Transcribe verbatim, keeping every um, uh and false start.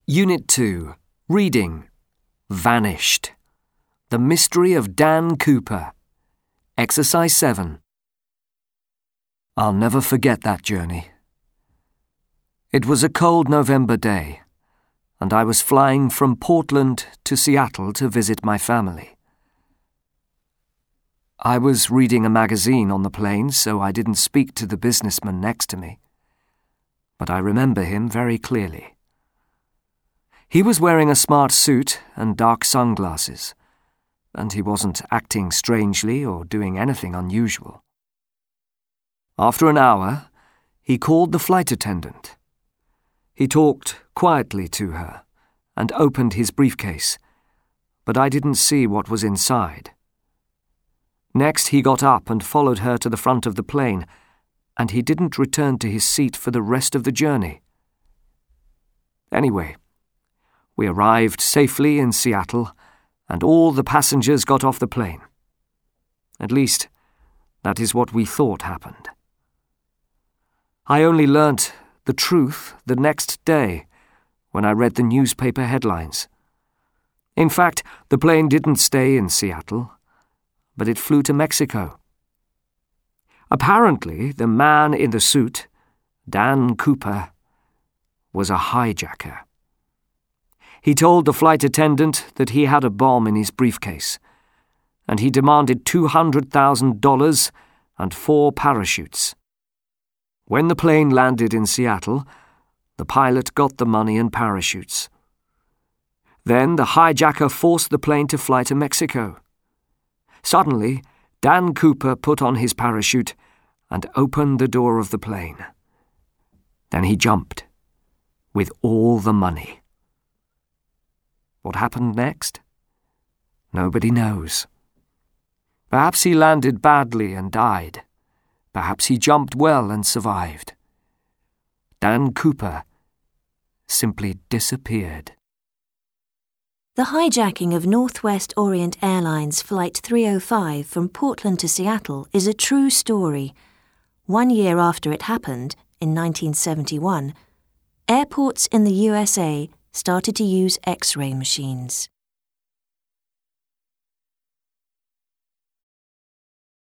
Unit two. Reading. Vanished. The Mystery of Dan Cooper. Exercise seven. I'll never forget that journey. It was a cold November day, and I was flying from Portland to Seattle to visit my family. I was reading a magazine on the plane, so I didn't speak to the businessman next to me. But I remember him very clearly. He was wearing a smart suit and dark sunglasses, and he wasn't acting strangely or doing anything unusual. After an hour, he called the flight attendant. He talked quietly to her and opened his briefcase, but I didn't see what was inside. Next, he got up and followed her to the front of the plane, and he didn't return to his seat for the rest of the journey. Anyway, we arrived safely in Seattle, and all the passengers got off the plane. At least, that is what we thought happened. I only learnt the truth the next day when I read the newspaper headlines. In fact, the plane didn't stay in Seattle, but it flew to Mexico. Apparently, the man in the suit, Dan Cooper, was a hijacker. He told the flight attendant that he had a bomb in his briefcase, and he demanded two hundred thousand dollars and four parachutes. When the plane landed in Seattle, the pilot got the money and parachutes. Then the hijacker forced the plane to fly to Mexico. Suddenly, Dan Cooper put on his parachute and opened the door of the plane. Then he jumped, with all the money. What happened next? Nobody knows. Perhaps he landed badly and died. Perhaps he jumped well and survived. Dan Cooper simply disappeared. The hijacking of Northwest Orient Airlines Flight three oh five from Portland to Seattle is a true story. One year after it happened, in nineteen seventy-one, airports in the U S A started to use X-ray machines.